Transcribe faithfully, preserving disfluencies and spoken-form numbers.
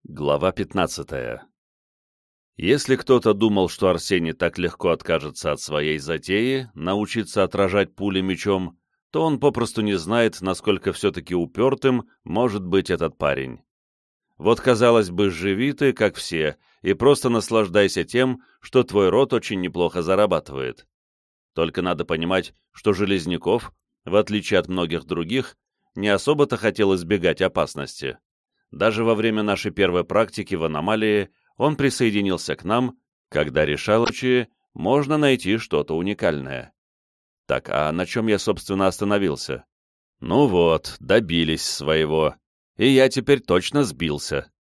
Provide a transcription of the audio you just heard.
Глава пятнадцатая. Если кто-то думал, что Арсений так легко откажется от своей затеи научиться отражать пули мечом, то он попросту не знает, насколько все-таки упертым может быть этот парень. Вот, казалось бы, живи ты, как все, и просто наслаждайся тем, что твой род очень неплохо зарабатывает. Только надо понимать, что Железняков, в отличие от многих других, не особо-то хотел избегать опасности. Даже во время нашей первой практики в аномалии он присоединился к нам, когда решалочи можно найти что-то уникальное. Так, а на чем я, собственно, остановился? Ну вот, добились своего. И я теперь точно сбился.